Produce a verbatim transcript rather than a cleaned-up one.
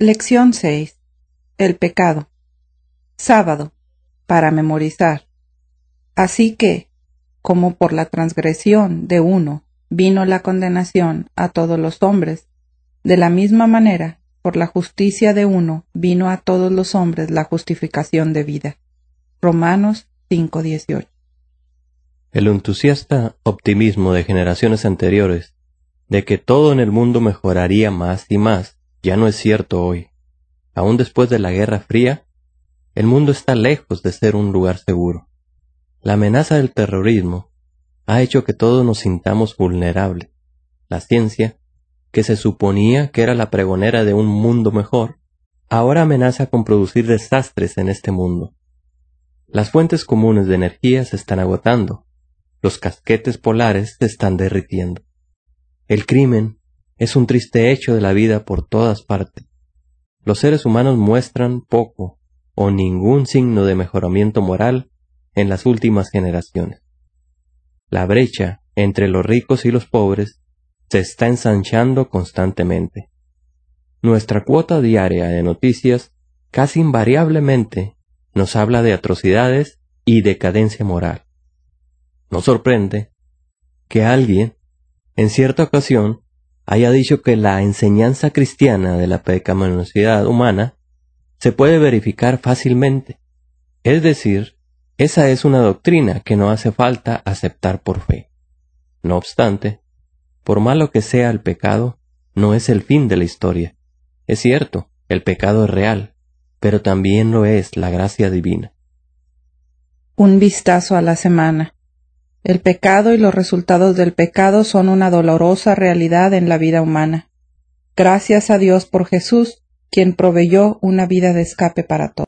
Lección seis. El pecado. Sábado. Para memorizar. Así que, como por la transgresión de uno vino la condenación a todos los hombres, de la misma manera, por la justicia de uno vino a todos los hombres la justificación de vida. Romanos cinco dieciocho. El entusiasta optimismo de generaciones anteriores, de que todo en el mundo mejoraría más y más, ya no es cierto hoy. Aún después de la Guerra Fría, el mundo está lejos de ser un lugar seguro. La amenaza del terrorismo ha hecho que todos nos sintamos vulnerables. La ciencia, que se suponía que era la pregonera de un mundo mejor, ahora amenaza con producir desastres en este mundo. Las fuentes comunes de energía se están agotando. Los casquetes polares se están derritiendo. El crimen es un triste hecho de la vida por todas partes. Los seres humanos muestran poco o ningún signo de mejoramiento moral en las últimas generaciones. La brecha entre los ricos y los pobres se está ensanchando constantemente. Nuestra cuota diaria de noticias casi invariablemente nos habla de atrocidades y decadencia moral. No sorprende que alguien, en cierta ocasión, haya dicho que la enseñanza cristiana de la pecaminosidad humana se puede verificar fácilmente. Es decir, esa es una doctrina que no hace falta aceptar por fe. No obstante, por malo que sea el pecado, no es el fin de la historia. Es cierto, el pecado es real, pero también lo es la gracia divina. Un vistazo a la semana. El pecado y los resultados del pecado son una dolorosa realidad en la vida humana. Gracias a Dios por Jesús, quien proveyó una vida de escape para todos.